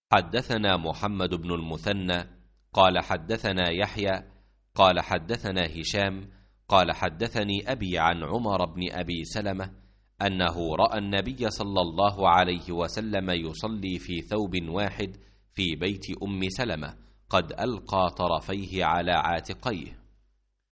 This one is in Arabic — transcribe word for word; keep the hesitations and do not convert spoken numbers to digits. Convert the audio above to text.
حدثنا محمد بن المثنى قال حدثنا يحيى قال حدثنا هشام قال حدثني أبي عن عمر بن أبي سلمة أنه رأى النبي صلى الله عليه وسلم يصلي في ثوب واحد في بيت أم سلمة قد ألقى طرفيه على عاتقيه.